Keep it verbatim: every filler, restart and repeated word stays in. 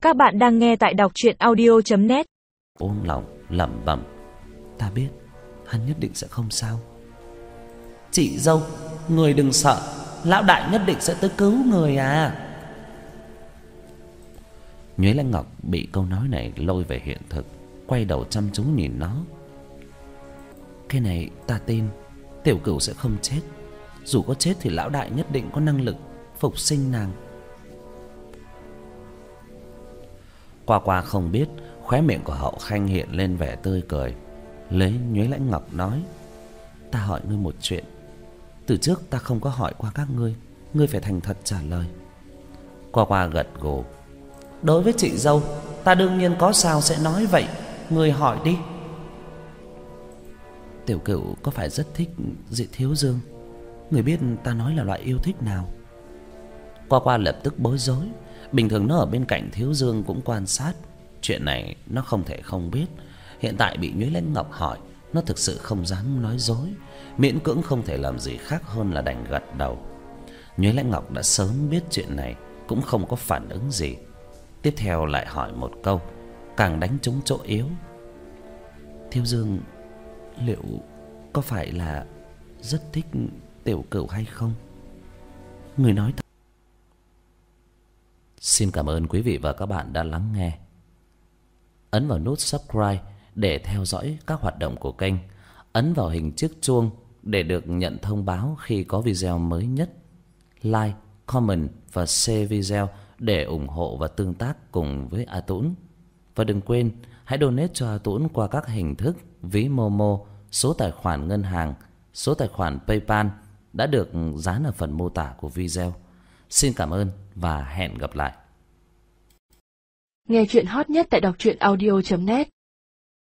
Các bạn đang nghe tại đọc truyện audio chấm net. Ôm lòng lẩm bẩm, ta biết hắn nhất định sẽ không sao. Chị dâu, người đừng sợ, lão đại nhất định sẽ tới cứu người à. Nhuế Lãnh Ngọc bị câu nói này lôi về hiện thực, quay đầu chăm chú nhìn nó. Cái này ta tin Tiểu Cửu sẽ không chết. Dù có chết thì lão đại nhất định có năng lực phục sinh nàng. Qua qua không biết, khóe miệng của Hậu Khanh hiện lên vẻ tươi cười. Lấy Nhuế Lãnh Ngọc nói, ta hỏi ngươi một chuyện, từ trước ta không có hỏi qua các ngươi, ngươi phải thành thật trả lời. Qua qua gật gù. Đối với chị dâu, ta đương nhiên có sao sẽ nói vậy, ngươi hỏi đi. Tiểu Cửu có phải rất thích Dị Thiếu Dương? Người biết ta nói là loại yêu thích nào? Qua qua lập tức bối rối. Bình thường nó ở bên cạnh Thiếu Dương cũng quan sát. Chuyện này nó không thể không biết. Hiện tại bị Nhuế Lãnh Ngọc hỏi, nó thực sự không dám nói dối, miễn cưỡng không thể làm gì khác hơn là đành gật đầu. Nhuế Lãnh Ngọc đã sớm biết chuyện này, cũng không có phản ứng gì. Tiếp theo lại hỏi một câu, càng đánh trúng chỗ yếu. Thiếu Dương liệu có phải là rất thích Tiểu Cửu hay không? Người nói thật. Xin cảm ơn quý vị và các bạn đã lắng nghe. Ấn vào nút subscribe để theo dõi các hoạt động của kênh. Ấn vào hình chiếc chuông để được nhận thông báo khi có video mới nhất. Like, comment và share video để ủng hộ và tương tác cùng với A Tũng. Và đừng quên hãy donate cho A Tũng qua các hình thức ví Momo, số tài khoản ngân hàng, số tài khoản PayPal đã được dán ở phần mô tả của video. Xin cảm ơn và hẹn gặp lại. Nghe truyện hot nhất tại đọc truyện audio chấm net.